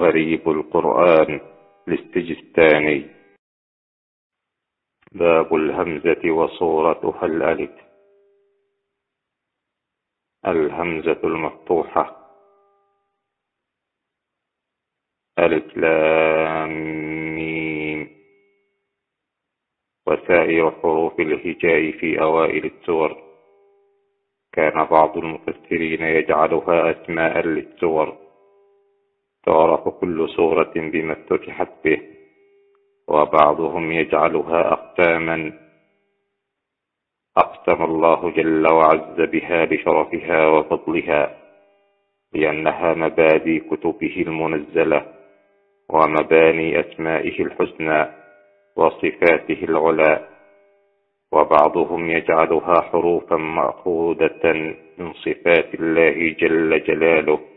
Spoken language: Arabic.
غريب القرآن للسجستاني. باب الهمزة وصورتها الألف. الهمزة المفتوحة ألف لام ميم. وسائر حروف الهجاء في أوائل السور. كان بعض المفسرين يجعلها أسماء للسور، تعرف كل سورة بما افتتحت به، وبعضهم يجعلها أقساما أقسم الله جل وعز بها لشرفها وفضلها، لأنها مبادئ كتبه المنزلة ومباني أسمائه الحسنى وصفاته العلى. وبعضهم يجعلها حروفا مأخوذة من صفات الله جل جلاله